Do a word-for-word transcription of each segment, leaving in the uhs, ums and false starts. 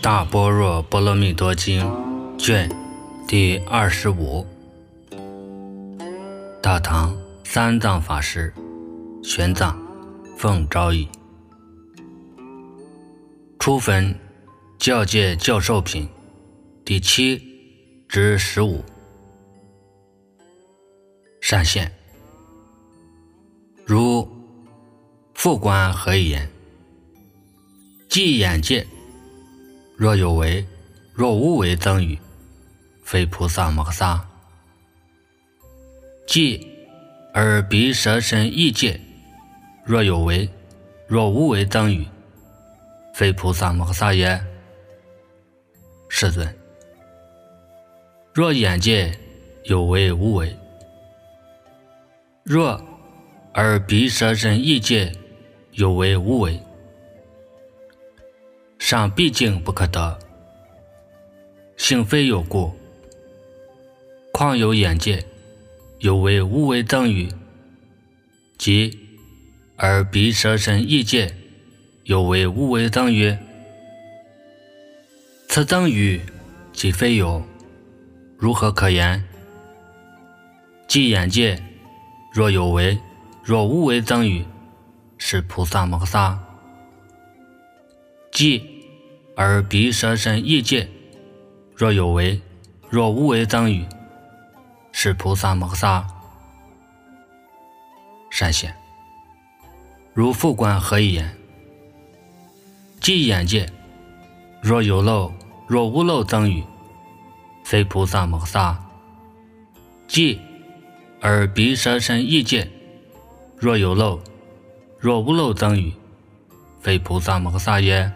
大般若波罗蜜多经卷第二十五。大唐三藏法师玄奘奉诏译。初分教界教授品第七至十五。善现，如复观何以言？即眼界，若有为若无为增语，非菩萨摩诃萨。即耳鼻舌身意界，若有为若无为增语，非菩萨摩诃萨也。世尊，若眼界有为无为，若耳鼻舌身意界有为无为，尚毕竟不可得，性非有故，况有眼界有为无为增语，即耳鼻舌身意界有为无为增语，此增语即非有，如何可言？即眼界若有为若无为增语，是菩萨摩诃萨。即耳鼻舌身意界若有为若无为增语，是菩萨摩诃萨。善现，如复观何以言？即眼界若有漏若无漏增语，非菩萨摩诃萨。即耳鼻舌身意界若有漏若无漏增语，非菩萨摩诃萨也。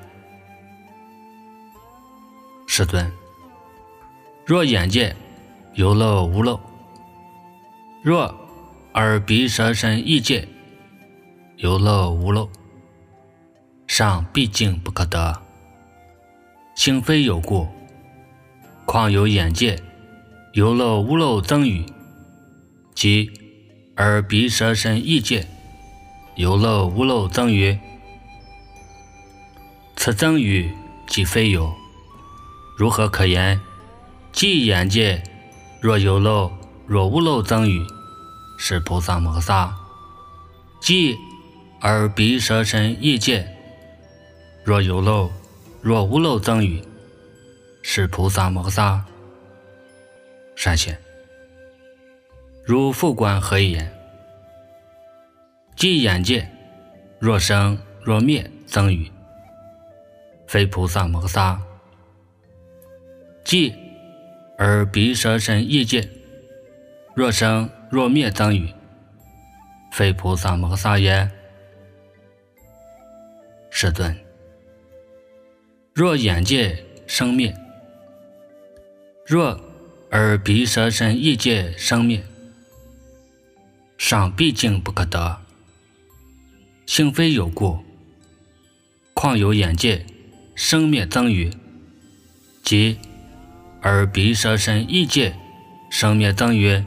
世尊，若眼界有漏无漏，若耳鼻舌身意界有漏无漏，尚毕竟不可得，性非有故，况有眼界有漏无漏增语，即耳鼻舌身意界有漏无漏增语，此增语即非有，如何可言？即眼界若有漏若无漏增语，是菩萨摩诃萨。即耳鼻舌身意界若有漏若无漏增语，是菩萨摩诃萨。善现，如复观何以言？即眼界若生若灭增语，非菩萨摩诃萨。即耳鼻舌身意界若生若灭增语，非菩萨摩诃萨也。世尊，若眼界生灭，若耳鼻舌身意界生灭，尚毕竟不可得，性非有故，况有眼界生灭增语，即耳鼻舌身意界生灭增语，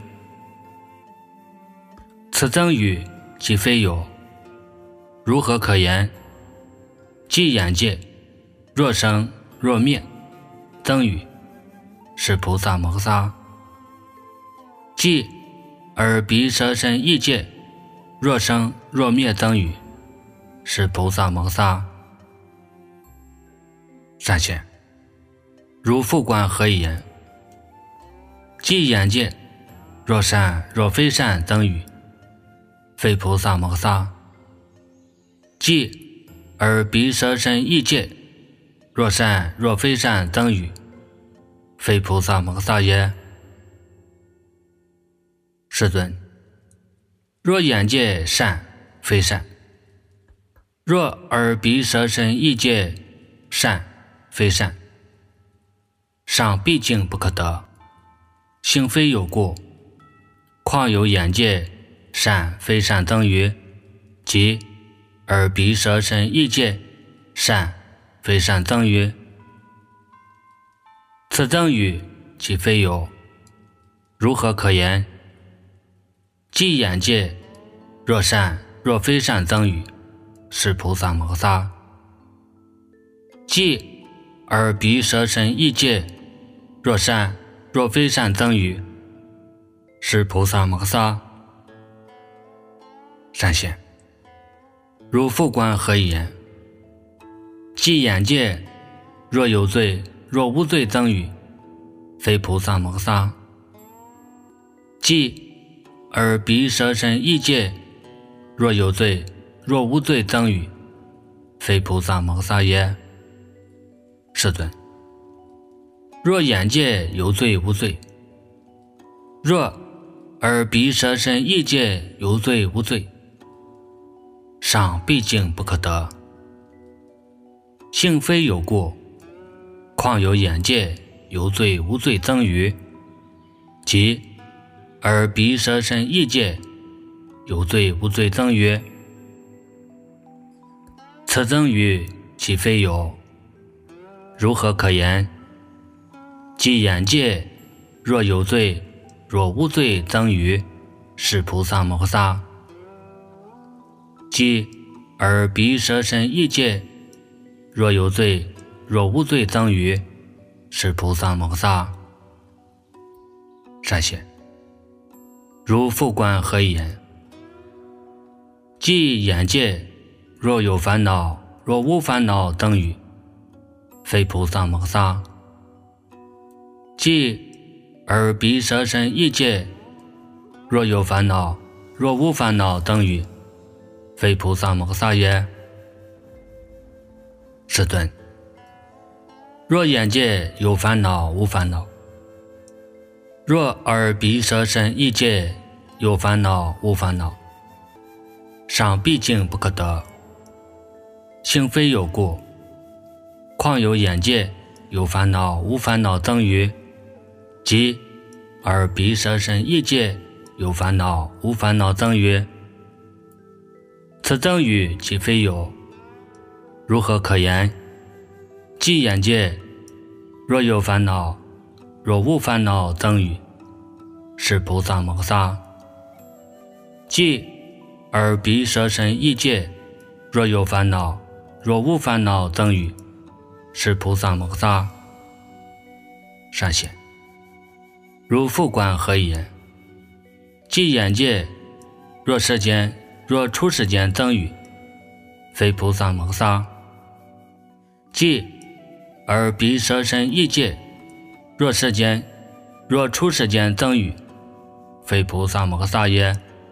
此增语即非有，如何可言？即眼界若生若灭增语，是菩萨摩诃萨。即耳鼻舌身意界若生若灭增语，是菩萨摩诃萨。善现，如复观何以言？即眼界若善若非善增语，非菩萨摩诃萨。即耳鼻舌身意界若善若非善增语，非菩萨摩诃萨也。世尊，若眼界善非善，若耳鼻舌身意界善非善，尚毕竟不可得，性非有故，况有眼界善非善增语，即耳鼻舌身意界善非善增语，此增语即非有，如何可言？即眼界若善若非善增语，是菩萨摩诃萨。即耳鼻舌身意界，若善若非善增语，是菩萨摩萨。善显，如复观何以言？即眼界，若有罪若无罪增语，非菩萨摩萨。即耳鼻舌身意界，若有罪若无罪增语，非菩萨摩萨也。世尊，若眼界有罪无罪，若耳鼻舌身意界有罪无罪，上毕竟不可得。性非有故，况有眼界有罪无罪增语，即耳鼻舌身意界有罪无罪增语，此增语岂非有？如何可言？即眼界若有罪若无罪增语，是菩萨摩萨。即耳鼻舌身意界若有罪若无罪增语，是菩萨摩萨。善显，如复观何以言？即眼界若有烦恼若无烦恼增语，非菩萨摩萨。即耳鼻舌身意界若有烦恼若无烦恼增语，非菩萨摩萨也。世尊，若眼界有烦恼无烦恼，若耳鼻舌身意界有烦恼无烦恼，上毕竟不可得。性非有故，况有眼界有烦恼无烦恼增语，即耳鼻舌身意界有烦恼无烦恼增语，此增语岂非有？如何可言？即眼界若有烦恼若无烦恼增语，是菩萨摩萨。即耳鼻舌身意界若有烦恼若无烦恼增语，是菩萨摩萨。善显，如复观何以言？即眼界若世间若出世间增语，非菩萨摩萨。即耳鼻舌身意界若世间若出世间增语，非菩萨摩萨也。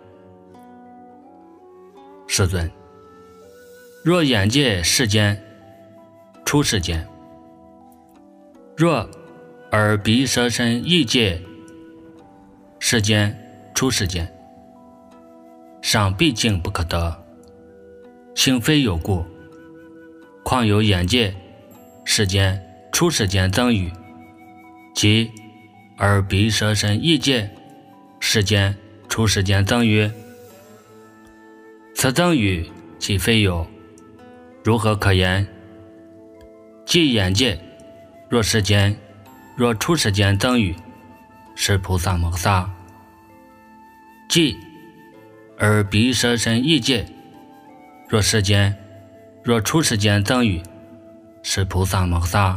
世尊，若眼界世间出世间，若耳鼻舌身意界世间出世间，上毕竟不可得。性非有故，况有眼界世间出世间增语，即耳鼻舌身意界世间出世间增语，此增语岂非有？如何可言？即眼界若世间若出世间增语，是菩萨摩萨。即耳鼻舌身意界若世间若出世间增语，是菩萨摩萨。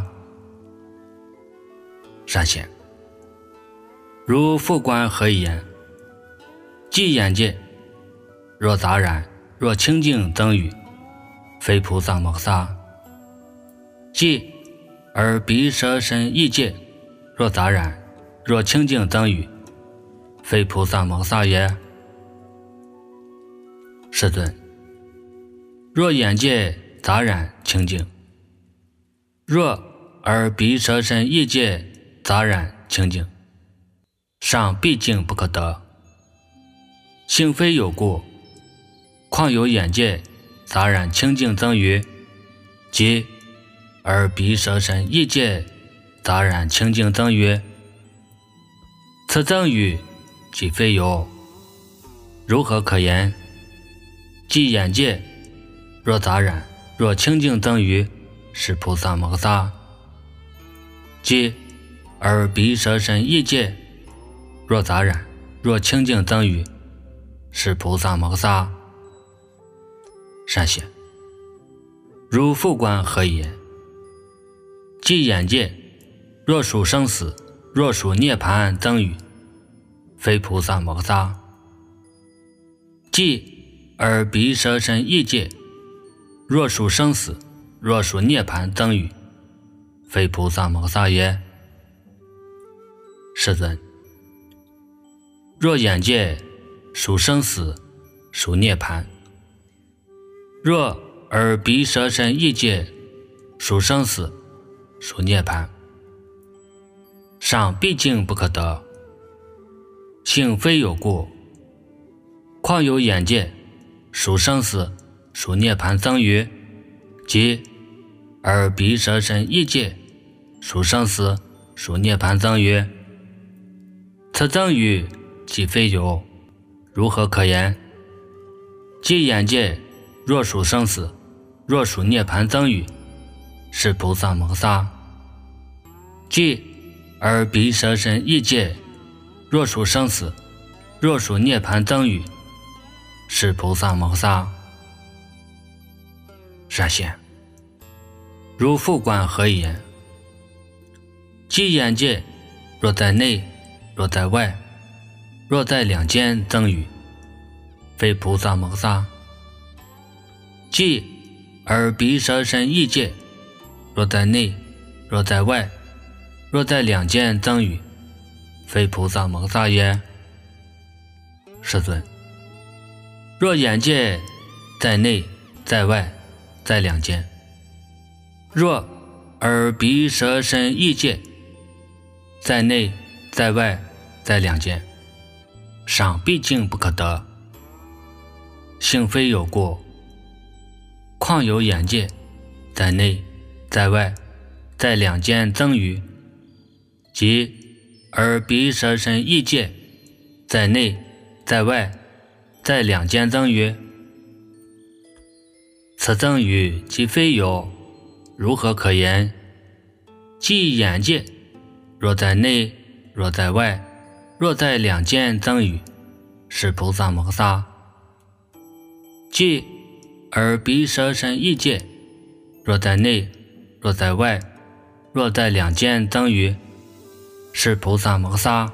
善显，如复观何以言？即眼界若杂染若清净增语，非菩萨摩萨。即耳鼻舌身意界若杂染若清净增语，非菩萨摩萨也。世尊，若眼界杂染清净，若耳鼻舌身意界杂染清净，上毕竟不可得。性非有故，况有眼界杂染清净增语，即耳鼻舌身意界杂染清净增语，此增语岂非有？如何可言？即眼界若杂染若清净增语，是菩萨摩萨。即耳鼻舌身意界若杂染若清净增语，是菩萨摩萨。善显，如复观何以言？ 即眼界，若属生死，若属涅槃增语，非菩萨摩萨。即耳鼻舌身意界，若属生死，若属涅槃增语，非菩萨摩萨也。世尊，若眼界属生死，属涅槃；若耳鼻舌身意界属生死，属涅槃，上毕竟不可得，性非有故，况有眼界属生死，属涅槃增语，即耳鼻舌身意界属生死，属涅槃增语。此增语即非有，如何可言？即眼界若属生死，若属涅槃增语，是菩萨摩萨。即耳鼻舌身意界若属生死，若属涅槃增语，是菩萨摩萨。善现，如复观何以言？即眼界若在内，若在外，若在两间增语，非菩萨摩萨。即耳鼻舌身意界若在内，若在外，若在两间增语，非菩萨摩萨也。世尊，若眼界在内，在外，在两间；若耳鼻舌身意界在内，在外，在两间，上毕竟不可得，性非有过，况有眼界在内，在外，在两间增语，即耳鼻舌身意界在内，在外，在两间增语。此增语即非有，如何可言？即眼界若在内，若在外，若在两间增语，是菩萨摩萨。即耳鼻舌身意界若在内，若在外，若在两间增语，是菩萨摩萨。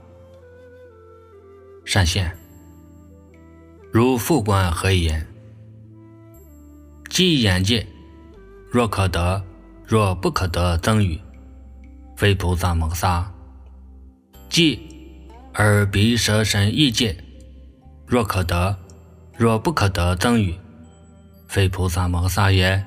善现，如复观何以言？即眼界若可得，若不可得增语，非菩萨摩萨。即耳鼻舌身意界若可得，若不可得增语，非菩萨摩萨也。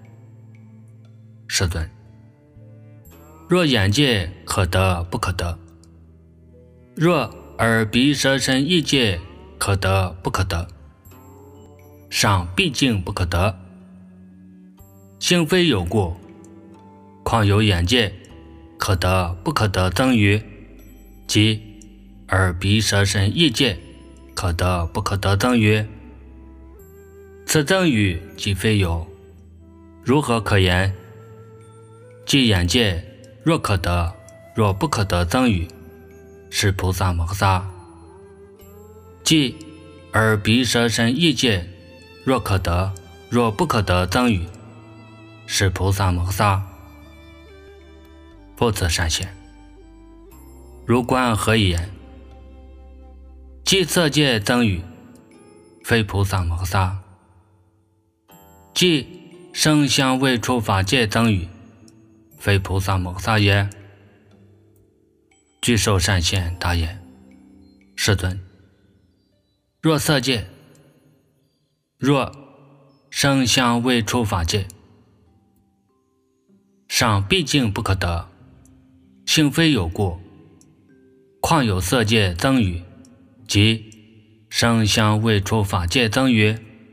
世尊，若眼界可得不可得，若耳鼻舌身意界可得不可得，上毕竟不可得，性非有故，况有眼界可得不可得增语，即耳鼻舌身意界可得不可得增语。此增语即非有，如何可言？即眼界若可得，若不可得增语，是菩萨摩萨。即耳鼻舌身意界若可得，若不可得增语，是菩萨摩萨。复次善现，如观何以言？即色界增语，非菩萨摩萨。即声香味触法界增语，非菩萨摩萨也。具受善现答言：世尊，若色界，若声香味触法界，上毕竟不可得，性非有故，况有色界增语，即声香味触法界增语。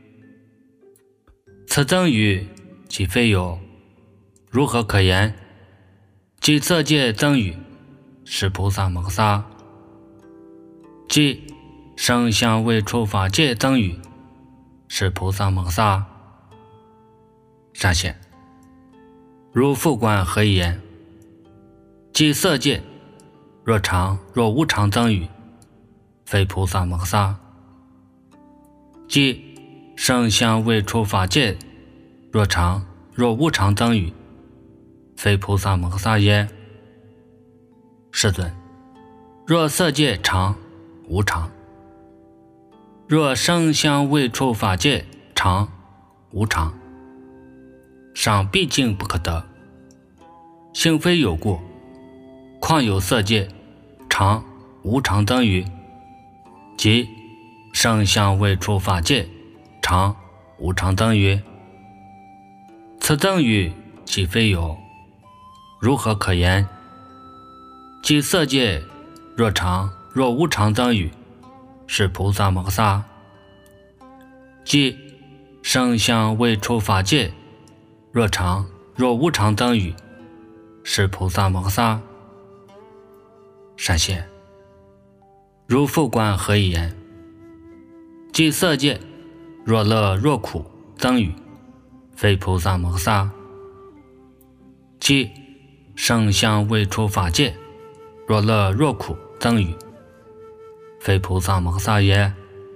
此增语即非有，如何可言？即色界增语，是菩萨摩萨。即声香味触法界增语，是菩萨摩萨。善现，如复观何以言？即色界若常若无常增语，非菩萨摩萨。即声香味触法界若常若无常增语， 非菩萨摩萨也。世尊，若色界常无常，若声香味触法界常无常，尚毕竟不可得，性非有故，况有色界常无常等语，即声香味触法界常无常等语。此等语既非有，如何可言？即色界若常若无常等语，是菩萨摩萨；即声香味触法界若常若无常等语，是菩萨摩萨。善现，如复观何以言？即色界若乐若苦等语，非菩萨摩萨；即声香味触法界若乐若苦等语，非菩萨摩萨也。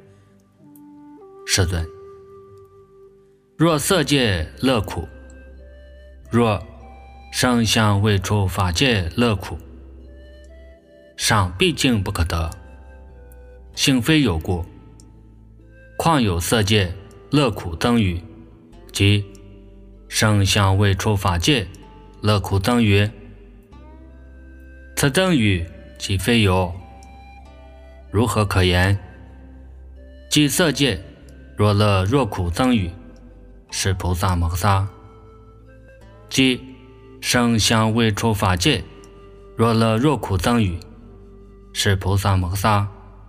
世尊，若色界乐苦，若声香味触法界乐苦，尚毕竟不可得，性非有故，况有色界乐苦等语，即声香味触法界乐苦等语。此等语既非有，如何可言？即色界若乐若苦等语，是菩萨摩萨；即声香味触法界若乐若苦等语，是菩萨摩萨。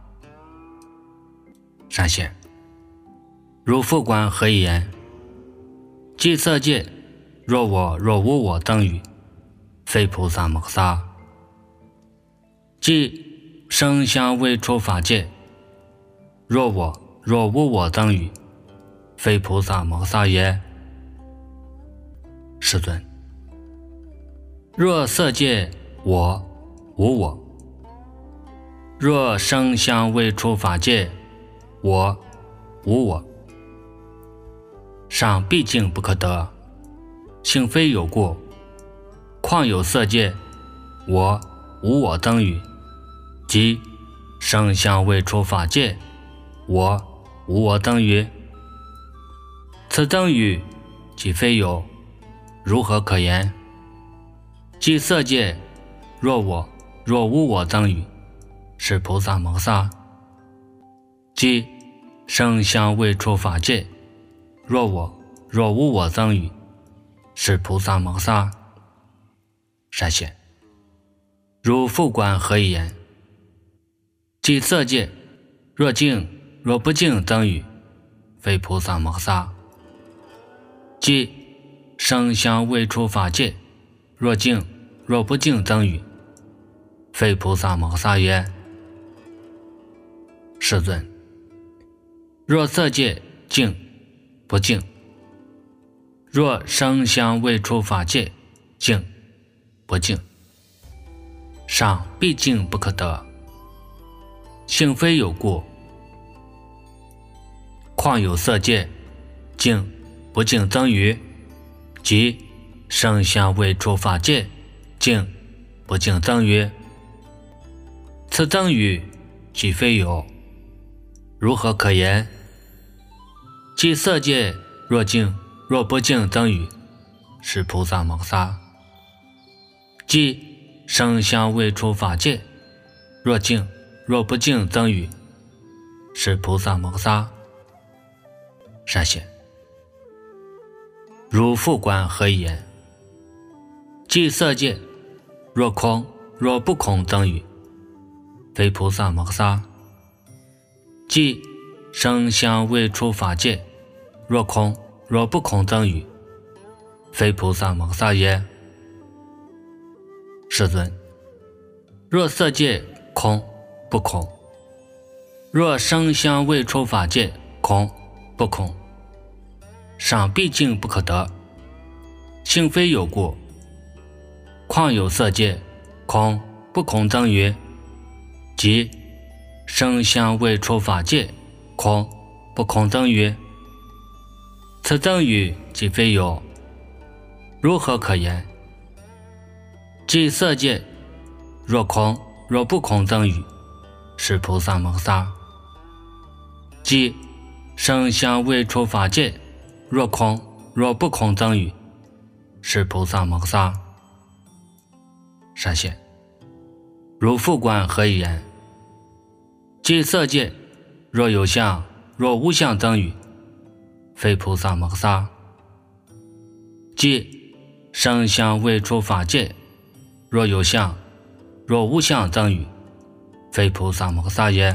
善现，如复观何以言？即色界若我若无我等语，非菩萨摩萨；即声香味触法界若我若无我等语，非菩萨摩萨也。世尊，若色界我无我，若声香味触法界我无我，尚毕竟不可得，性非有故，况有色界我无我等语，即声香味触法界我无我等语。此等语既非有，如何可言？即色界若我若无我等语，是菩萨摩萨；即声香味触法界若我若无我等语，是菩萨摩萨。善现，如复观何以言？即色界若净若不净等语，非菩萨摩萨；即声香味触法界若净若不净等语，非菩萨摩萨也。世尊，若色界净不净，若声香味触法界净不净，尚毕竟不可得，性非有故，况有色界净不净等语，即声香味触法界净不净等语。此等语既非有，如何可言？即色界若净若不净等语，是菩萨摩萨；即声香味触法界若净若不净等语，是菩萨摩萨。善现，如复观何以言？即色界若空若不空等语，非菩萨摩萨；即声香味触法界若空若不空等语，非菩萨摩萨也。世尊，若色界空不空，若声香味触法界空不空，尚毕竟不可得，性非有故，况有色界空不空等语，即声香味触法界空不空等语。此等语既非有，如何可言？ 即色界若空若不空等语，是菩萨摩萨。即声香味触法界若空若不空等语，是菩萨摩萨。闪现如复观何以言？即色界若有相若无相等语，非菩萨摩萨。即声香味触法界若有相若无相等语，非菩萨摩萨也。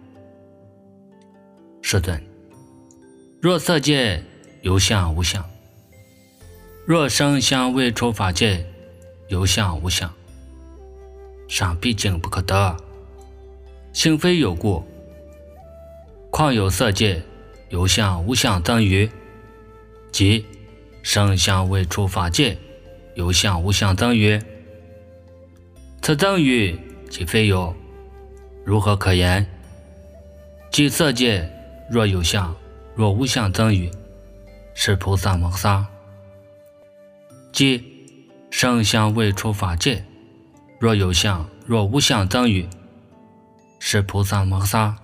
世尊，若色界有相无相，若声香味触法界有相无相，尚毕竟不可得，性非有故，况有色界有相无相等语，即声香味触法界有相无相等语，此等语即非有，如何可言？即色界若有相若无相等语，是菩萨摩萨。即声香味触法界若有相若无相等语，是菩萨摩萨。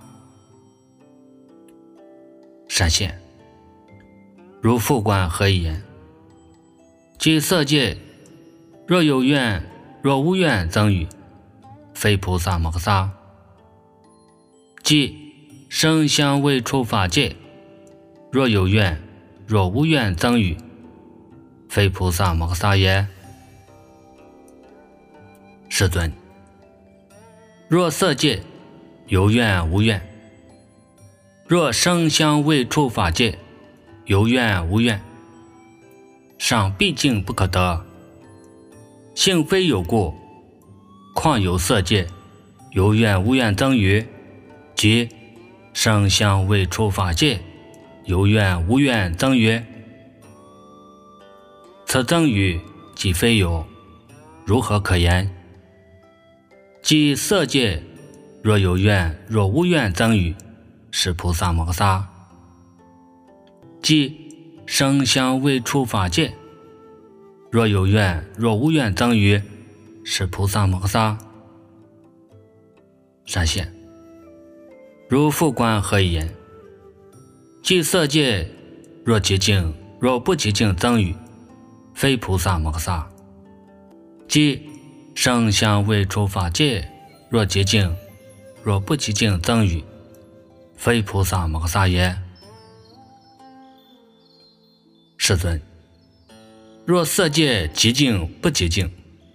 闪现如复观何以言？即色界若有愿若无愿等语，非菩萨摩萨。即声香味触法界若有愿若无愿等语，非菩萨摩萨也。世尊，若色界有愿无愿，若声香味触法界有愿无愿，尚毕竟不可得，性非有故，况有色界有愿无愿等语，即声香味触法界有愿无愿等语，此等语即非有，如何可言？即色界若有愿若无愿等语，是菩萨摩萨。即声香味触法界若有愿若无愿等语，是菩萨摩萨。闪现如复观何以言？即色界若寂静若不寂静等语，非菩萨摩萨。即声香味触法界若寂静若不寂静等语，非菩萨摩萨也。世尊，若色界寂静不寂静，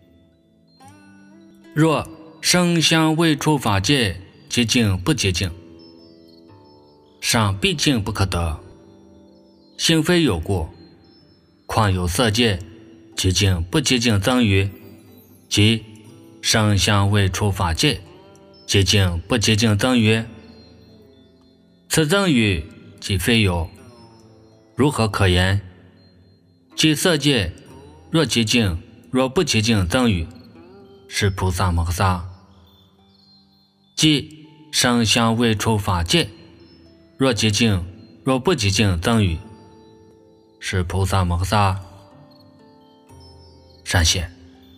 若声香味触法界寂静不寂静，尚毕竟不可得，性非有故，况有色界寂静不寂静等语，即声香味触法界寂静不寂静等语，此等语即非有，如何可言？即色界若寂静若不寂静等语，是菩萨摩萨。即声香味触法界若寂静若不寂静等语，是菩萨摩萨。闪现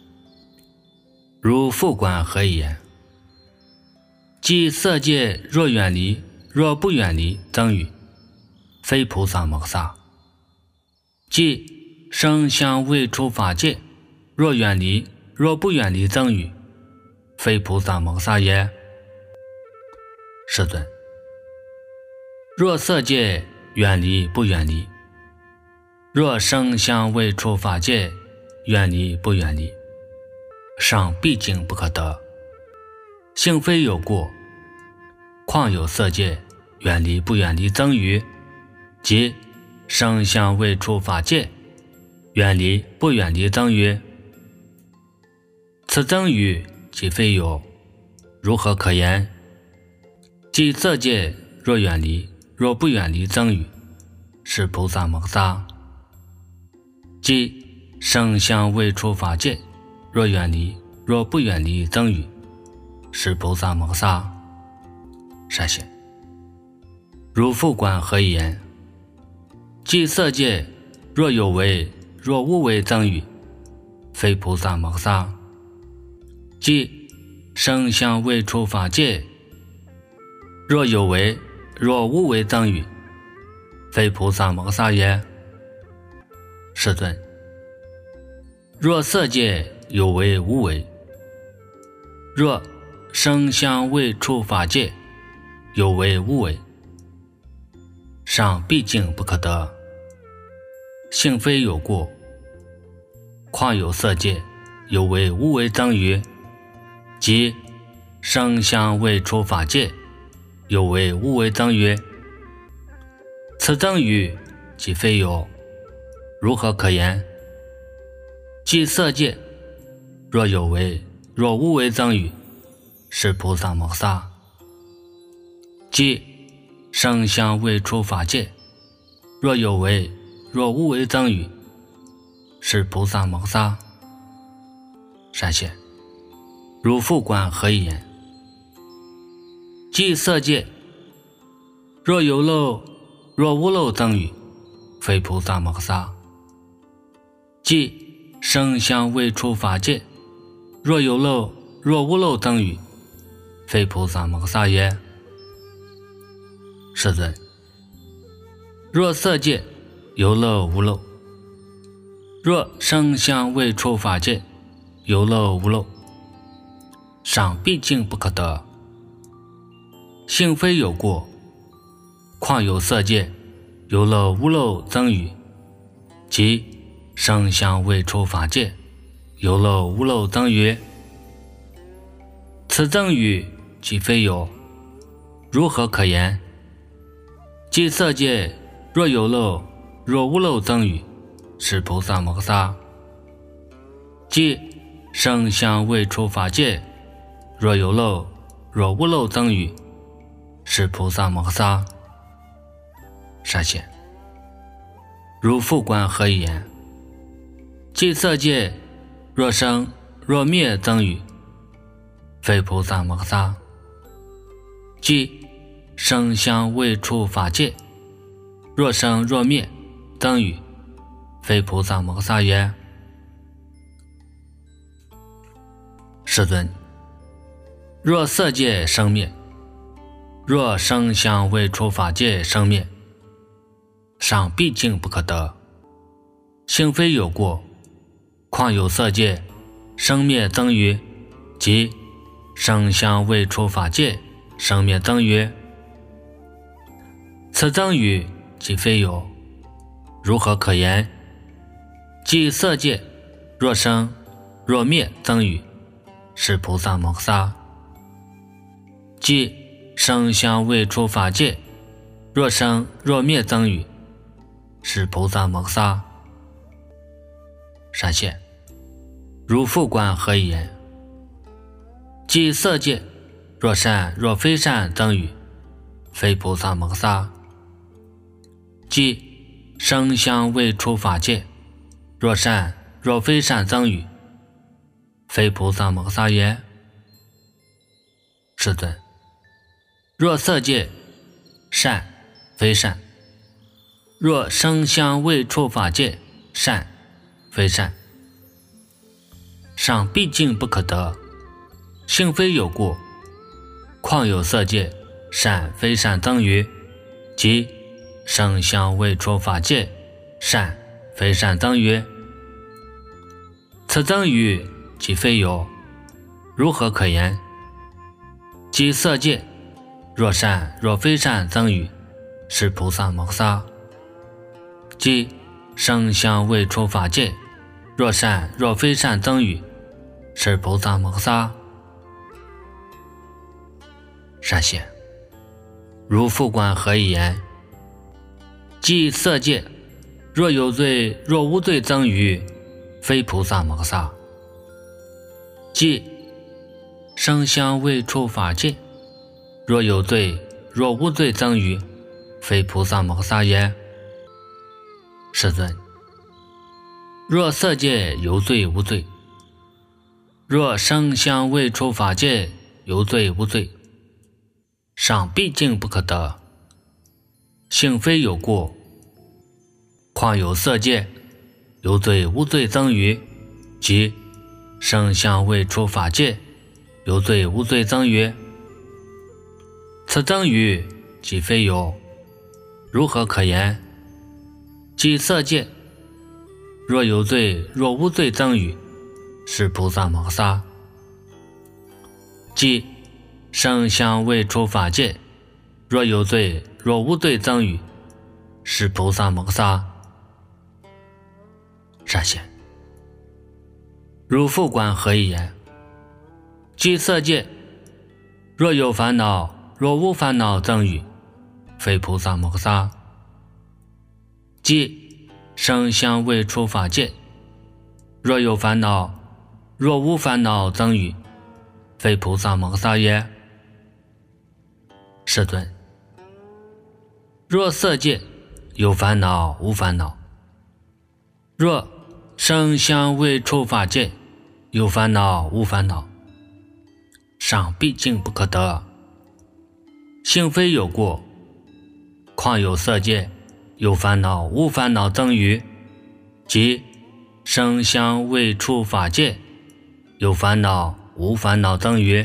如复观何以言？即色界若远离若不远离等语，非菩萨摩萨。即声香味触法界若远离若不远离等语，非菩萨摩萨也。世尊，若色界远离不远离，若声香味触法界远离不远离，尚毕竟不可得，性非有故，况有色界远离不远离等语，即声香味触法界远离不远离等语，此等语即非有，如何可言？即色界若远离若不远离等语，是菩萨摩萨。即声香味触法界若远离若不远离等语，是菩萨摩萨。闪现如复观何以言？即色界若有为若无为等语，非菩萨摩萨。 即声香味触法界，若有为若无为增语，非菩萨摩萨也。世尊，若色界有为无为，若声香味触法界有为无为，尚毕竟不可得，性非有过，况有色界有为无为增语，即声香味触法界有为无为增语，此增语即非有，如何可言？即色界若有为若无为增语，是菩萨摩萨；即声香味触法界若有为若无为增语，是菩萨摩萨。善现，如复观何以言？即色界若有漏若无漏增语，非菩萨摩萨；即声香味触法界若有漏若无漏增语，非菩萨摩萨也。世尊，若色界有漏无漏，若声香味触法界有漏无漏，尚毕竟不可得，性非有过，况有色界有漏无漏增语，即声香味触法界有漏无漏增语，此增语即非有，如何可言？即色界若有漏若无漏增语，是菩萨摩萨；即声香味触法界若有漏若无漏增语，是菩萨摩萨。善现，如复观何以言？即色界若生若灭增语，非菩萨摩萨；即声香味触法界若生若灭增语，非菩萨摩萨也。世尊，若色界生灭，若声香味触法界生灭，尚毕竟不可得，性非有过，况有色界生灭增语，即声香味触法界生灭增语，此增语即非有，如何可言？即色界若生若灭增语，是菩萨摩萨；即声香味触法界若生若灭增语，是菩萨摩萨。善现，如复观何以言？即色界若善若非善增语，非菩萨摩萨；即声香味触法界若善若非善增语，非菩萨摩萨也。世尊，若色界善非善，若声香味触法界善非善，尚毕竟不可得，性非有过，况有色界善非善增语，即声香味触法界善非善增语，此增语即非有，如何可言？即色界若善若非善增语，是菩萨摩萨；即声香味触法界若善若非善增语，是菩萨摩萨。善现，如复观何以言？即色界若有罪若无罪增语，非菩萨摩萨；即声香味触法界若有罪若无罪增语，非菩萨摩萨也。世尊，若色界有罪无罪，若声香味触法界有罪无罪，尚毕竟不可得，性非有过，况有色界有罪无罪增语，即声香味触法界有罪无罪增于。此增于即非有，如何可言？即色界，若有罪若无罪增于，是菩萨摩萨。即声香味触法界，若有罪若无罪增于，是菩萨摩萨。善显，如复观何以言？即色界，若有烦恼若无烦恼增于，非菩萨摩萨。即声香味触法界，若有烦恼若无烦恼增于，非菩萨摩萨也。世尊，若色界有烦恼无烦恼，若声香味触法界有烦恼无烦恼，尚毕竟不可得。性非有过，况有色界有烦恼无烦恼增于，即声香味触法界有烦恼无烦恼增于。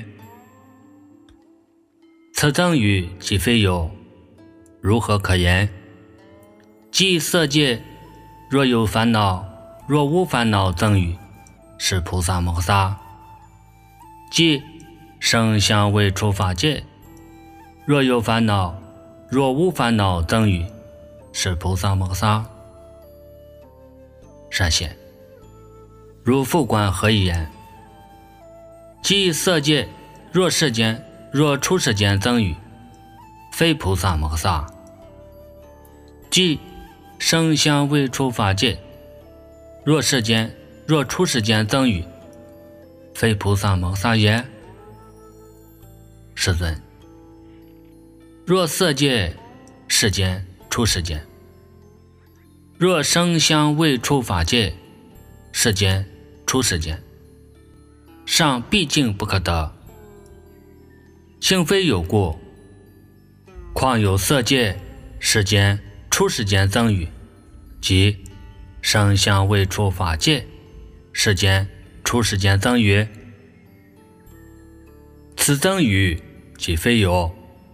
此增于即非有，如何可言？即色界若有烦恼若无烦恼增于，是菩萨摩萨。即声香味触法界，若有烦恼若无烦恼增于，是菩萨摩萨。善显，如复观何以言？即色界若世间若出世间增于，非菩萨摩萨。即声香味触法界，若世间若出世间增于，非菩萨摩萨也。世尊，若色界世间出世间，若声香味触法界世间出世间，尚毕竟不可得。性非有过，况有色界世间出世间增于，即声香味触法界世间出世间增于。此增于即非有，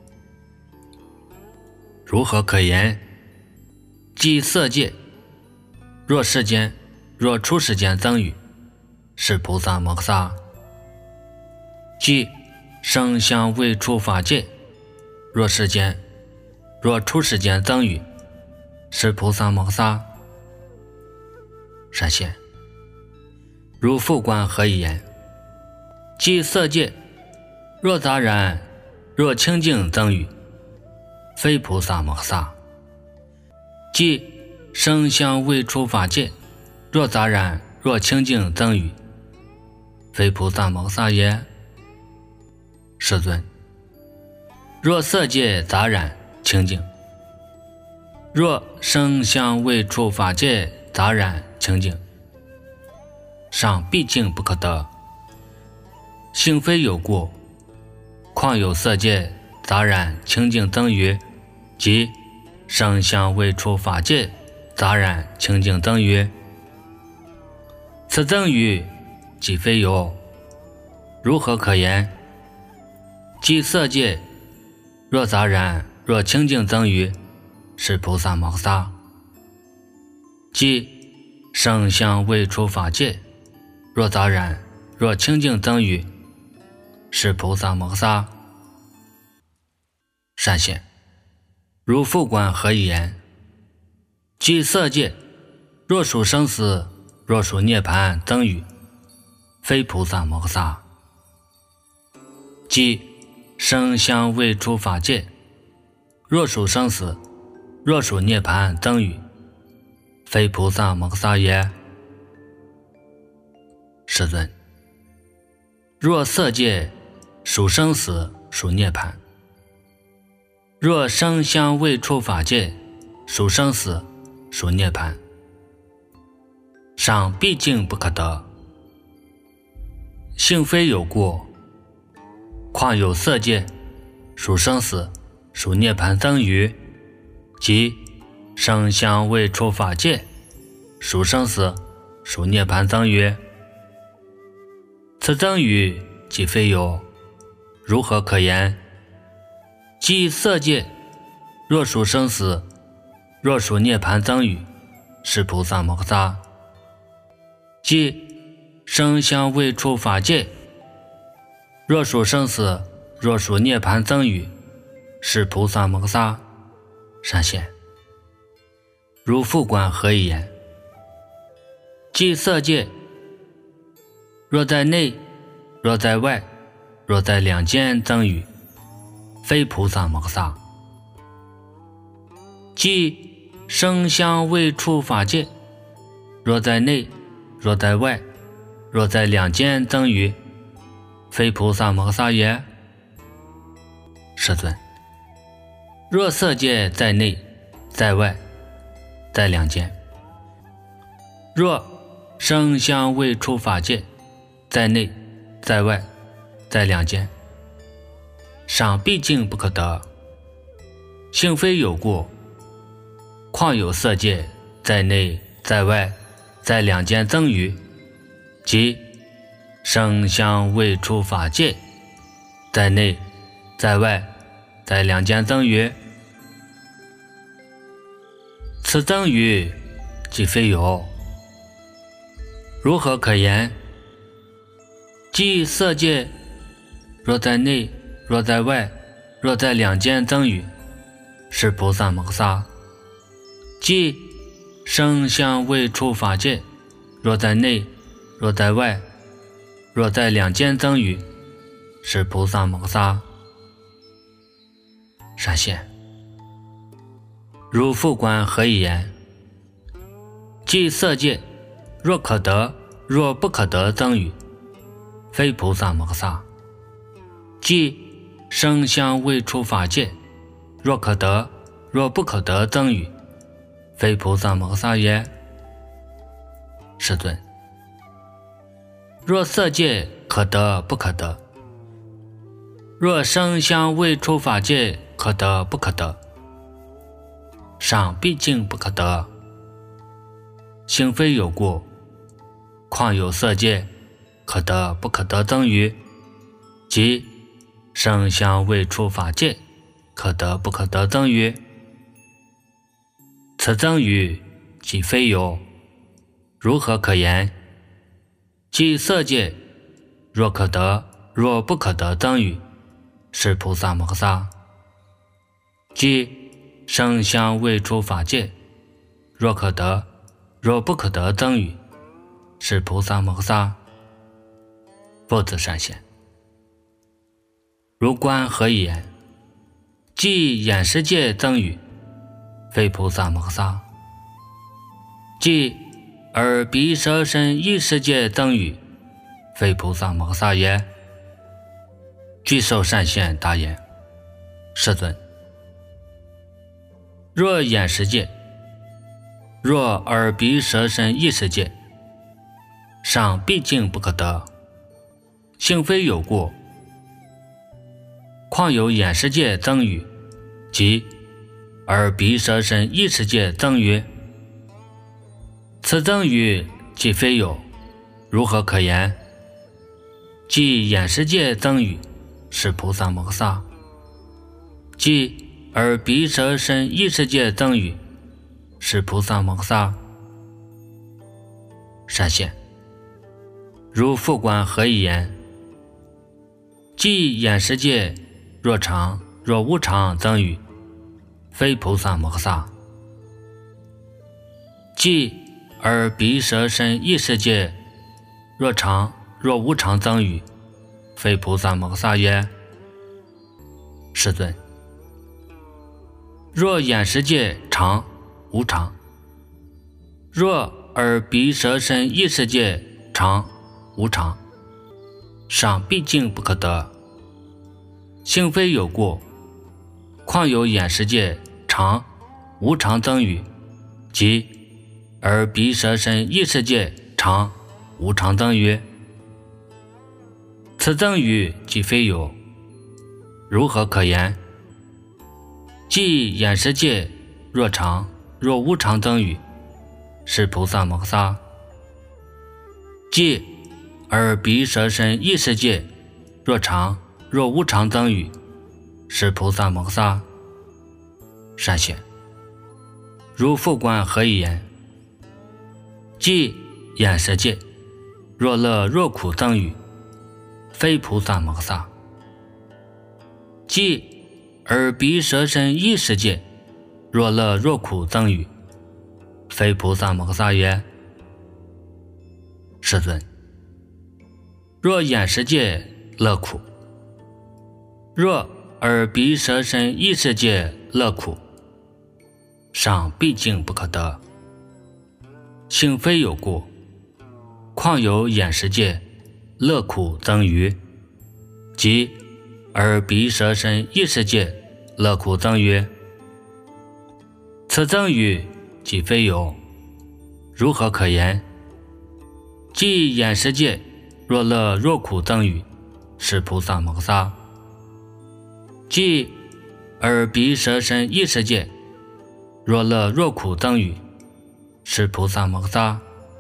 如何可言？即色界若世间若出世间增于，是菩萨摩萨。即声香味触法界，若世间若出世间增于，是菩萨摩萨。善显，如复观何以言？即色界若杂染若清净增于，非菩萨摩萨。即声香味触法界，若杂染若清净增于，非菩萨摩萨也。世尊，若色界杂染清净，若声香味触法界杂染清净，尚毕竟不可得。性非有过，况有色界杂染清净增于，即声香味触法界杂染清净增于。此增于即非有，如何可言？即色界若杂染若清净增于，是菩萨摩萨。即声香味触法界若杂染若清净增于，是菩萨摩萨。善显，如复观何以言？即色界若属生死若属涅槃增于，非菩萨摩萨。即声香味触法界若属生死若属涅槃增于，非菩萨摩萨也。世尊，若色界属生死属涅槃，若声香味触法界属生死属涅槃，尚毕竟不可得。性非有过，况有色界属生死属涅槃增于，即声香味触法界属生死属涅槃增于。此增于即非有，如何可言？即色界，若属生死，若属涅槃增语，是菩萨摩萨；即声香味触法界，若属生死，若属涅槃增语，是菩萨摩萨。善现，如复观何以言？即色界，若在内，若在外，若在两间增语，非菩萨摩萨；即声香味触法界，若在内，若在外，若在两间增语，非菩萨摩萨也。世尊，若色界在内，在外，在两间；若声香味触法界在内，在外，在两间，赏毕竟不可得，性非有故，况有色界在内，在外，在两间增语，即声香味触法界在内，在外，在两间增语，此增语即非有，如何可言？即色界，若在内，若在外，若在两间增语，是菩萨摩萨；即声香味触法界，若在内，若在外，若在两间增语，是菩萨摩萨。善现，如复观何以言？即色界，若可得，若不可得增语，非菩萨摩萨；即声香味触法界，若可得，若不可得增语，非菩萨摩萨也。世尊，若色界可得不可得，若声香味触法界可得不可得，赏毕竟不可得，性非有故，况有色界可得不可得增语，即声香味触法界可得不可得增语，此增语即非有，如何可言？即色界，若可得，若不可得增语，是菩萨摩萨；即声香味触法界，若可得，若不可得增语，是菩萨摩萨。复次善现，如观何以言？即眼识界增语，非菩萨摩萨；即耳鼻舌身意识界增语，非菩萨摩萨也。具受善现答言：世尊，若眼识界，若耳鼻舌身意识界，赏毕竟不可得，性非有故，况有眼识界增语，即耳鼻舌身意识界增语，此增语即非有，如何可言？即眼识界增语，是菩萨摩萨；即耳鼻舌身意识界增语，是菩萨摩萨。善现，如复观何以言？即眼识界若常若无常增语，非菩萨摩萨；即耳鼻舌身意识界若常若无常增语，非菩萨摩萨也。世尊，若眼识界常无常，若耳鼻舌身意识界常无常，赏毕竟不可得，性非有故，况有眼识界常无常增语，即耳鼻舌身意识界常无常增语，此增语即非有，如何可言？即眼识界若常若无常增语，是菩萨摩萨；即耳鼻舌身意识界若常若无常等语，是菩萨摩萨。善显，如复观何以言？即眼识界，若乐若苦等语，非菩萨摩萨。即耳鼻舌身意识界，若乐若苦等语，非菩萨摩萨也。世尊，若眼识界乐苦，若耳鼻舌身意识界乐苦，尚毕竟不可得，性非有故，况有眼识界乐苦等语，即耳鼻舌身意识界乐苦等语，此等语即非有，如何可言？即眼识界若乐若苦等语，是菩萨摩萨。即耳鼻舌身意识界若乐若苦等语，是菩萨摩萨。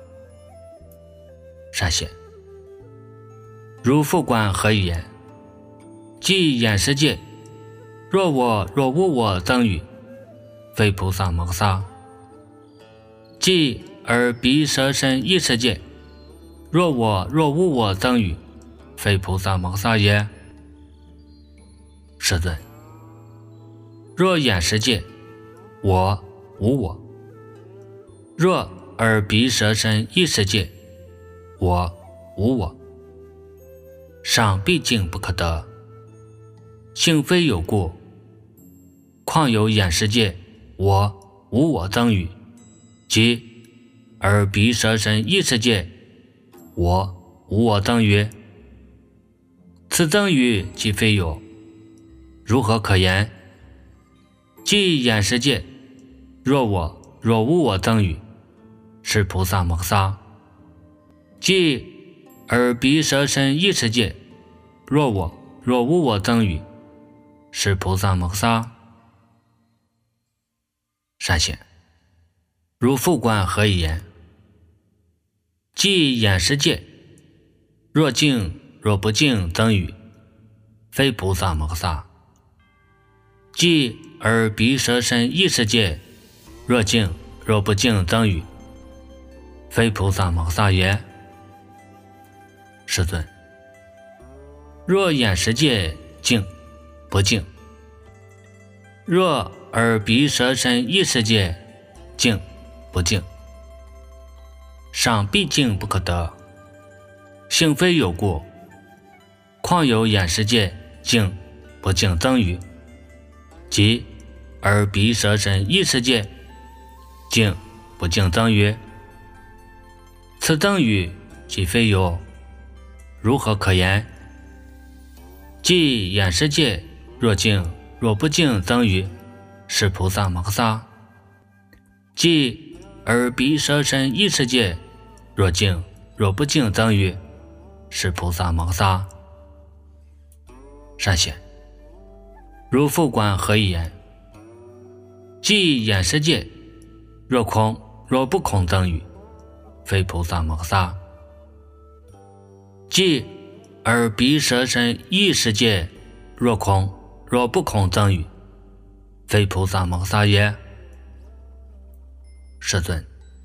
善显，如复观何以言？即眼识界若我若无我等语，非菩萨摩萨。即耳鼻舌身意识界若我若无我等语，非菩萨摩萨也。世尊，若眼识界我无我，若耳鼻舌身意识界我无我，尚毕竟不可得，性非有故，况有眼识界我无我等语，即耳鼻舌身意识界我无我等语，此等语即非有，如何可言？即眼识界若我若无我等语，是菩萨摩萨。即耳鼻舌身意识界若我若无我等语，是菩萨摩萨。善显，如复观何以言？即眼识界若净若不净等语，非菩萨摩萨。即耳鼻舌身意识界若净若不净等语，非菩萨摩萨也。世尊，若眼识界净不净，若耳鼻舌身意识界净不净，尚毕竟不可得，性非有故，况有眼识界净不净等语，即耳鼻舌身意识界净不净等语，此等语即非有，如何可言？即眼识界若净若不净等语，是菩萨摩萨。即耳鼻舌身意识界若净若不净等语，是菩萨摩萨。善显，如复观何以言？即眼识界若空若不空等语，非菩萨摩萨。即耳鼻舌身意识界若空若不空等语，非菩萨摩萨也。世尊，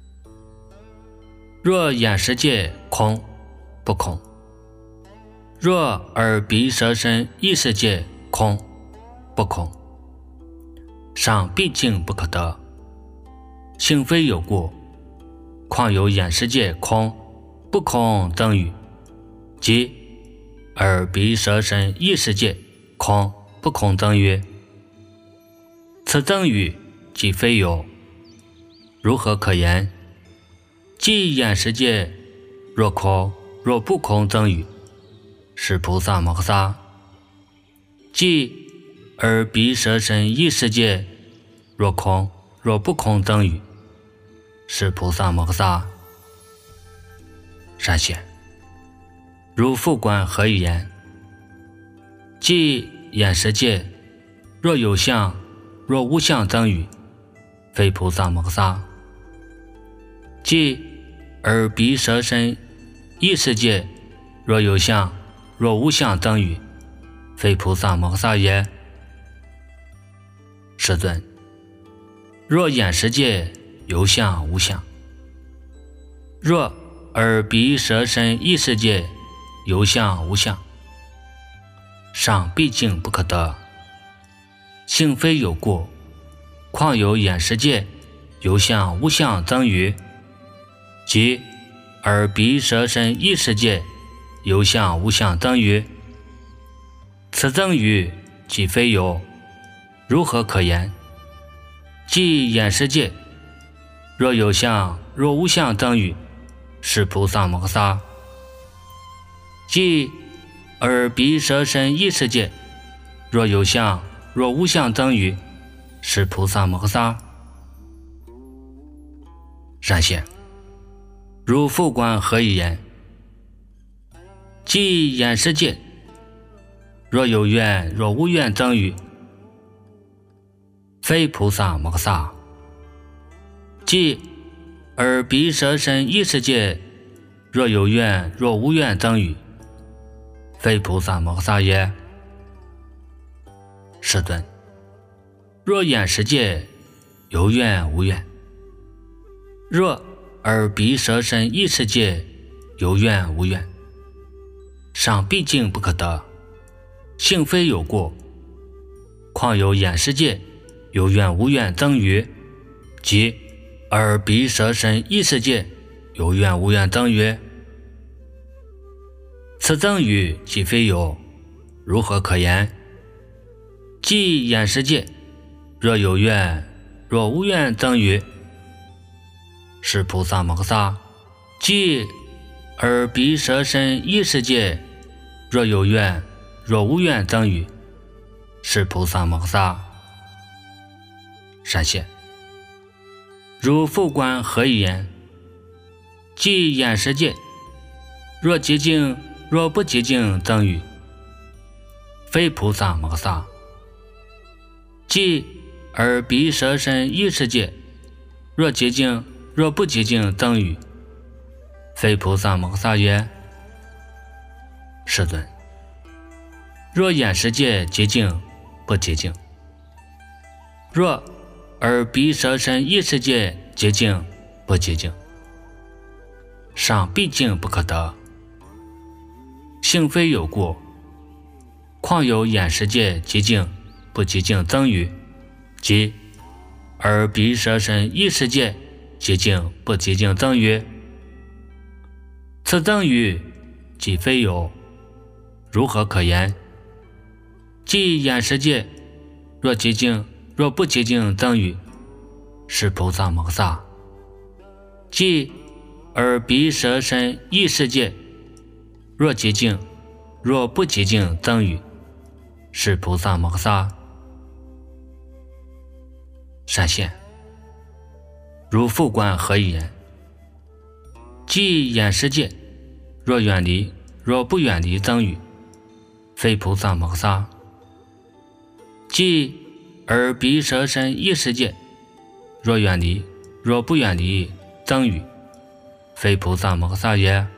若眼识界空不空，若耳鼻舌身意识界空不空，尚毕竟不可得，性非有故，况有眼识界空不空等语，即耳鼻舌身意识界空不空等语，此等语即非有，如何可言？即眼识界若空若不空等语，是菩萨摩萨。即耳鼻舌身意识界若空若不空等语，是菩萨摩萨。善显，如复观何以言？即眼识界若有相若无相等语，非菩萨摩萨。即耳鼻舌身意识界若有相若无相等语，非菩萨摩萨也。世尊，若眼识界有相无相，若耳鼻舌身意识界有相无相，尚毕竟不可得，性非有过，况有眼识界有相无相等语，即耳鼻舌身意识界有相无相等语，此等语既非有，如何可言？即眼识界若有相若无相等语，是菩萨摩萨；即耳鼻舌身意识界若有相若无相等语，是菩萨摩萨。善现，如复观何以言？即眼识界若有愿若无愿等语，非菩萨摩萨；即耳鼻舌身意识界若有愿若无愿等语，非菩萨摩萨也。世尊，若眼识界有愿无愿，若耳鼻舌身意识界有愿无愿，尚毕竟不可得，性非有过，况有眼识界有愿无愿等语，即耳鼻舌身意识界有愿无愿等语，此等语既非有，如何可言？即眼识界若有愿若无愿等语，是菩萨摩萨；即耳鼻舌身意识界若有愿若无愿等语，是菩萨摩萨。善现，如复观何以言？即眼识界若寂静若不寂静等语，非菩萨摩萨；即耳鼻舌身意识界若寂静若不寂静等语，非菩萨摩萨也。世尊，若眼识界寂静不寂静，若耳鼻舌身意识界寂静不寂静，尚毕竟不可得，性非有过，况有眼识界寂静不寂静等语，即耳鼻舌身意识界寂静不寂静等语，此等语既非有，如何可言？即眼识界若寂静若不寂静等语，是菩萨摩萨；即耳鼻舌身意识界若寂静若不寂静等语，是菩萨摩萨。善现，如复观何以言？即眼识界若远离若不远离等语，非菩萨摩萨；即耳鼻舌身意识界若远离若不远离等语，非菩萨摩萨也。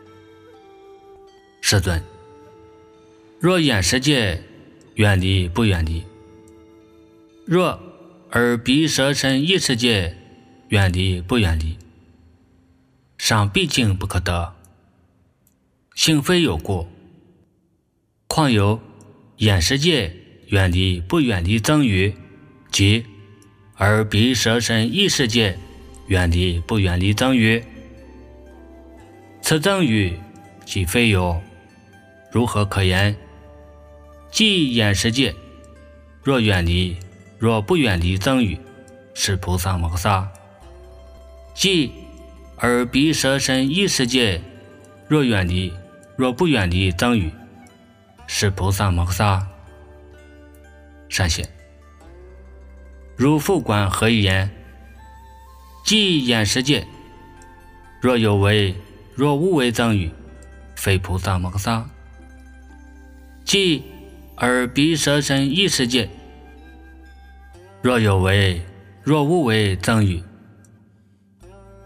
世尊，若眼识界远离不远离，若耳鼻舌身意识界远离不远离，尚毕竟不可得，性非有过，况有眼识界远离不远离等语，即耳鼻舌身意识界远离不远离等语，此等语既非有，如何可言？即眼识界若远离若不远离等语，是菩萨摩萨；即耳鼻舌身意识界若远离若不远离等语，是菩萨摩萨。善现，如复观何以言？即眼识界若有为若无为等语，非菩萨摩萨；即耳鼻舌身意识界若有为若无为等语，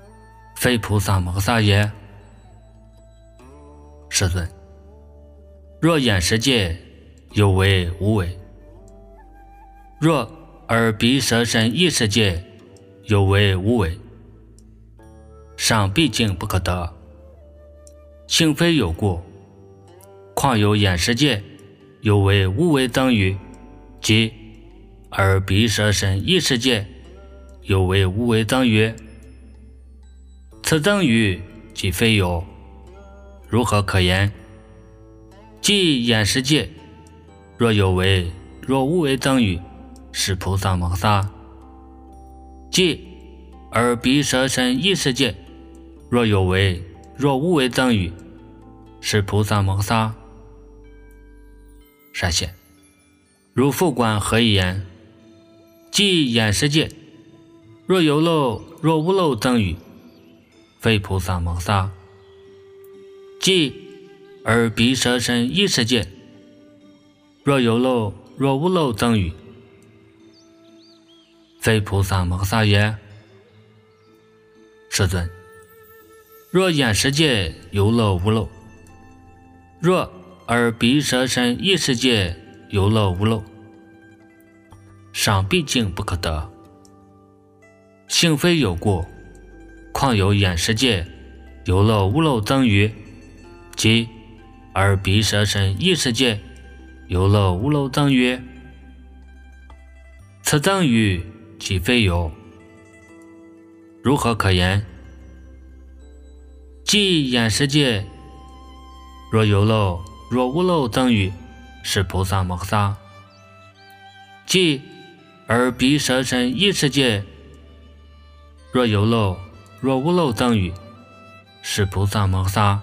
非菩萨摩萨也。世尊， 若眼识界有为无为，若耳鼻舌身意识界有为无为，上毕竟不可得，性非有故，况有眼识界有为无为等语，即耳鼻舌身意识界有为无为等语，此等语即非有，如何可言？即眼识界若有为若无为等语，是菩萨摩萨；即耳鼻舌身意识界若有为若无为等语，是菩萨摩萨。善显，如复观何以言？即眼识界若有漏若无漏等语，非菩萨摩萨；即耳鼻舌身意识界若有漏若无漏等语，非菩萨摩萨也。世尊，若眼识界有漏无漏，若耳鼻舌身意识界有漏无漏，上毕竟不可得，性非有故，况有眼识界有漏无漏等语，即耳鼻舌身意识界有漏无漏等语，此等语即非有，如何可言？即眼识界若有漏若无漏等语，是菩萨摩萨；即耳鼻舌身意识界若有漏若无漏等语，是菩萨摩萨。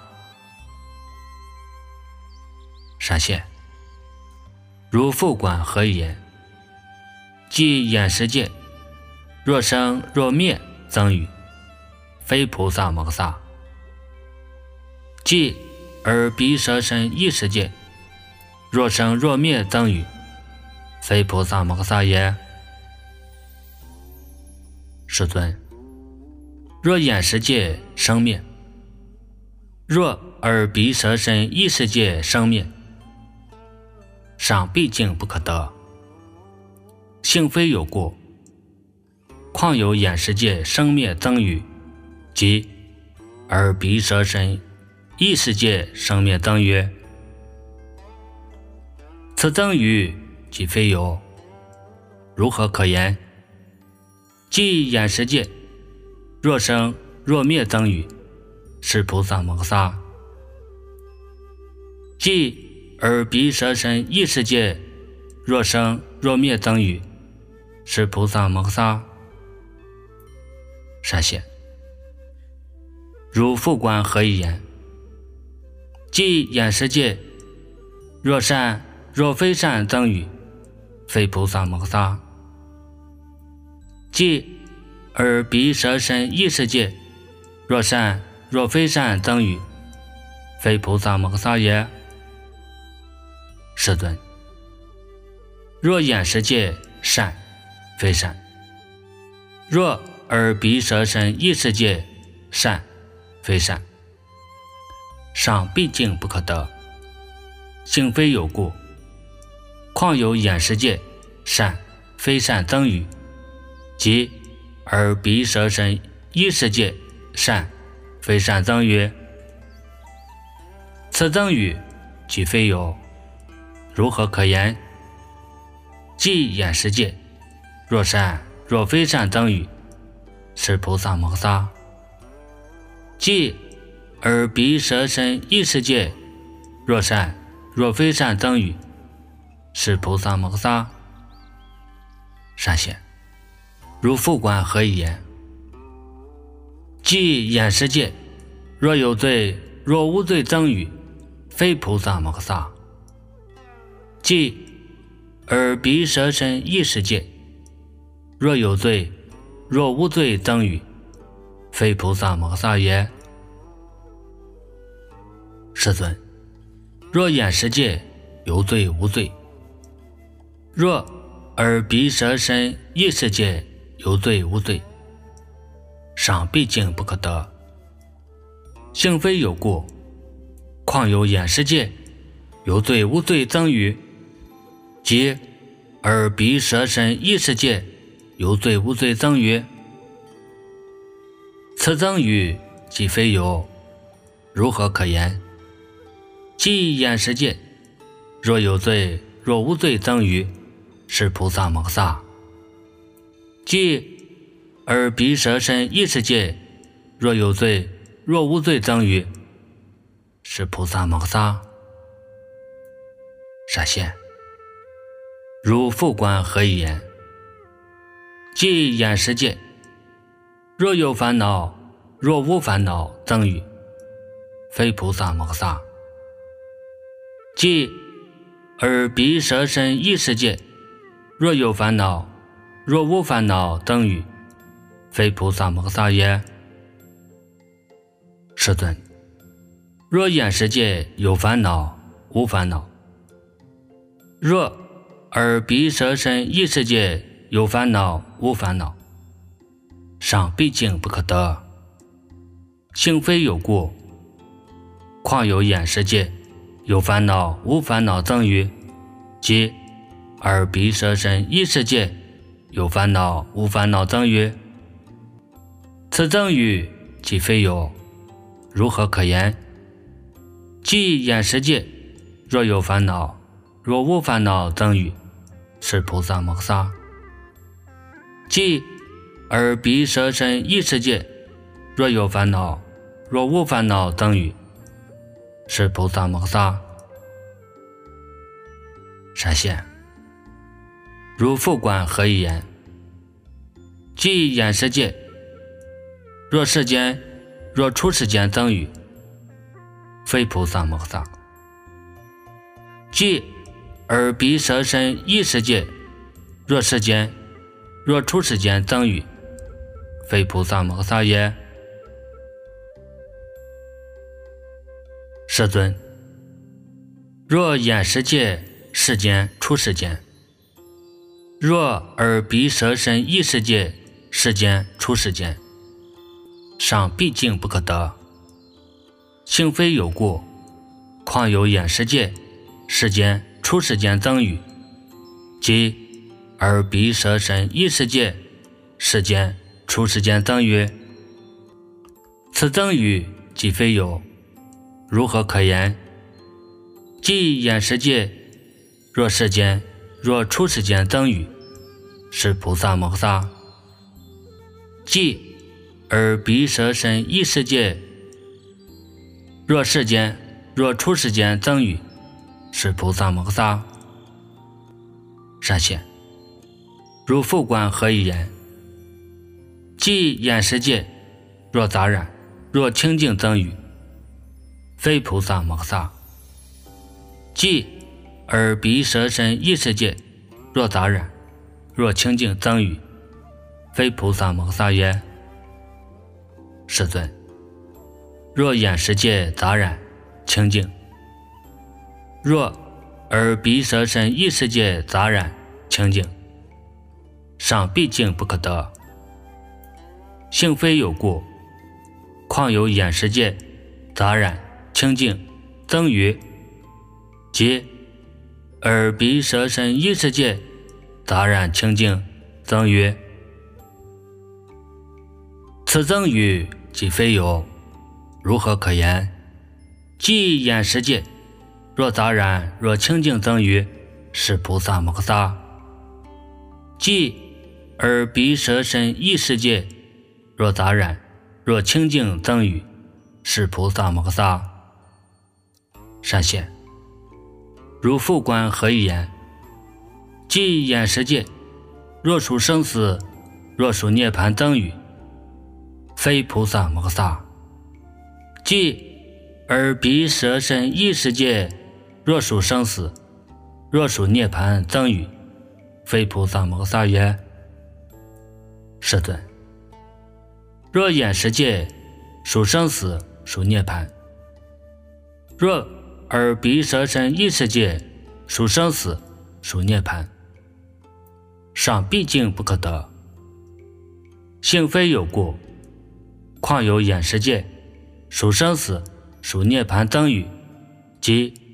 善显，如复观何以言？即眼识界若生若灭增语，非菩萨摩萨；即耳鼻舌身意识界若生若灭增语，非菩萨摩萨也。世尊，若眼识界生灭，若耳鼻舌身意识界生灭，上毕竟不可得，性非有故，况有眼识界生灭增语，即耳鼻舌身意识界生灭等语，此等语即非有，如何可言？即眼识界若生若灭等语，是菩萨摩萨；即耳鼻舌身意识界若生若灭等语，是菩萨摩萨。善显，如复观何以言？即眼识界若善若非善等语，非菩萨摩萨；即耳鼻舌身意识界若善若非善等语，非菩萨摩萨也。世尊，若眼识界善非善，若耳鼻舌身意识界善非善，上毕竟不可得，性非有故，况有眼识界善非善等语，即耳鼻舌身意识界善非善等语，此等语即非有，如何可言？即眼识界若善若非善等语，是菩萨摩萨；即耳鼻舌身意识界若善若非善等语，是菩萨摩萨。善显，如复观何以言？即眼识界若有罪若无罪等语，非菩萨摩萨；即耳鼻舌身意识界若有罪若无罪等语，非菩萨摩萨也。世尊，若眼识界有罪无罪，若耳鼻舌身意识界有罪无罪，上毕竟不可得，性非有故，况有眼识界有罪无罪增于，即耳鼻舌身意识界有罪无罪增于。此增于即非有，如何可言？即眼识界若有罪若无罪增于，是菩萨摩萨。即耳鼻舌身意识界若有罪若无罪增于，是菩萨摩萨。闪现如复观何以言？即眼识界若有烦恼若无烦恼增于，非菩萨摩萨。即耳鼻舌身意识界若有烦恼若无烦恼增于，非菩萨摩萨也。世尊，若眼识界有烦恼无烦恼，若耳鼻舌身意识界有烦恼无烦恼，尚毕竟不可得，性非有故，况有眼识界有烦恼无烦恼增于，即耳鼻舌身意识界有烦恼无烦恼增于。此增于即非有，如何可言？即眼识界若有烦恼若无烦恼增于，是菩萨摩萨。即耳鼻舌身意识界若有烦恼若无烦恼增于，是菩萨摩萨。闪现如复观何以言？即眼识界若世间若出世间增于，非菩萨摩萨。即耳鼻舌身意识界若世间若出世间增于，非菩萨摩萨也。世尊，若眼识界世间出世间，若耳鼻舌身意识界世间出世间，尚毕竟不可得，性非有故，况有眼识界世间出世间增于，即耳鼻舌身意识界世间出世间增于。此增于即非有，如何可言？即眼识界若世间若出世间增于，是菩萨摩萨。即耳鼻舌身意识界若世间若出世间增于，是菩萨摩萨。闪现如复观何以言？即眼识界若杂染若清净增于，非菩萨摩萨。即耳鼻舌身意识界若杂染若清净增于，非菩萨摩萨也。世尊，若眼识界杂染清净，若耳鼻舌身意识界杂染清净，尚毕竟不可得，性非有故，况有眼识界杂染清净增于，即耳鼻舌身意识界杂染清净增于。此增于即非有，如何可言？即眼识界若杂染若清净增于，是菩萨摩萨。即耳鼻舌身意识界若杂染若清净增于，是菩萨摩萨。闪现如复观何以言？即眼识界若属生死若属涅槃增于，非菩萨摩萨。即耳鼻舌身意识界若属生死若属涅槃增于，非菩萨摩萨也。世尊，若眼识界属生死属涅槃，若耳鼻舌身意识界属生死属涅槃，尚毕竟不可得，性非有故，况有眼识界属生死属涅槃增于，即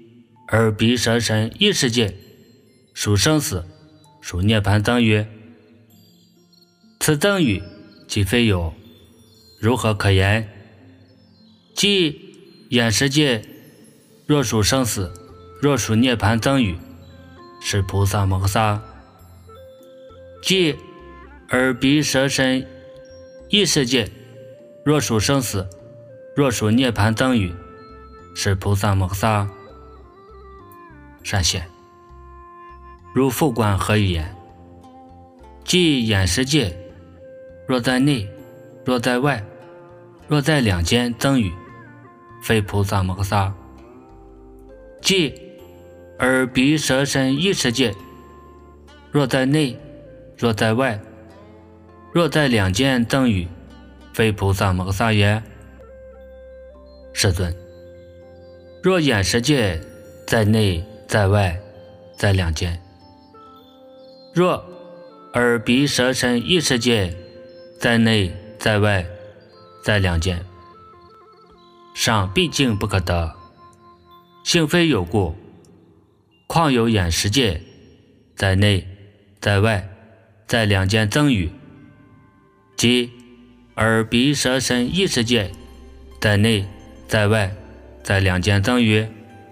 而彼舍身异世界，属生死，属涅槃等语。此等语即非有，如何可言？即眼世界若属生死，若属涅槃等语，是菩萨摩诃萨。即而彼舍身异世界若属生死，若属涅槃等语，是菩萨摩诃萨。善显，如复观何语言？即眼世界若在内，若在外，若在两间等语，非菩萨摩诃萨。即而彼舍身异世界若在内，若在外，若在两间等语，非菩萨摩诃萨也。世尊，若眼世界在内，在外，在两间，若而彼舍身异世界在内，在外，在两间，上毕竟不可得，性非有故，况有眼世界在内，在外，在两间增语，即而彼舍身异世界在内，在外，在两间增语。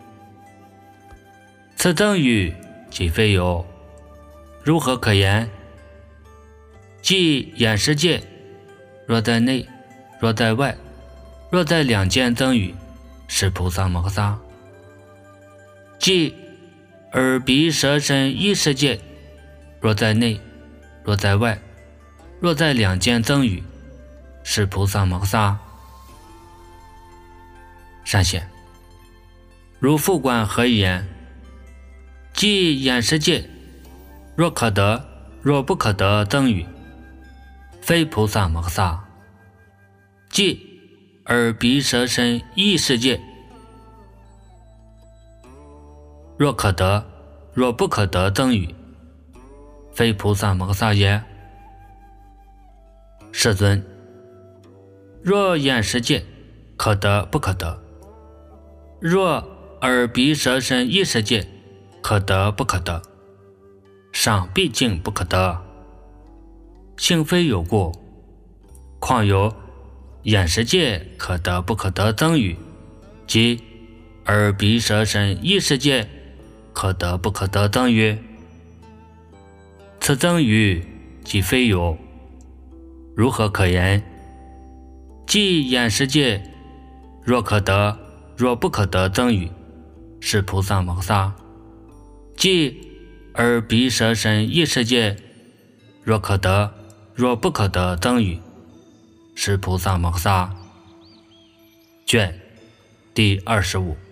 此等语即非有，如何可言？即眼世界若在内，若在外，若在两间增语，是菩萨摩诃萨。即而彼舍身异世界若在内，若在外，若在两间增语，是菩萨摩诃萨。善显，如复观何语言？即眼世界若可得，若不可得等语，非菩萨摩诃萨。即而彼舍身异世界若可得，若不可得等语，非菩萨摩诃萨也。世尊，若眼世界可得不可得，若而彼舍身异世界可得不可得，上毕竟不可得，性非有故，况有眼世界可得不可得等语，即而彼舍身异世界可得不可得等语。此等语即非有，如何可言？即眼世界若可得，若不可得等语，是菩萨摩诃萨。即而彼舍身异世界若可得，若不可得等语，是菩萨摩诃萨。卷第二十五。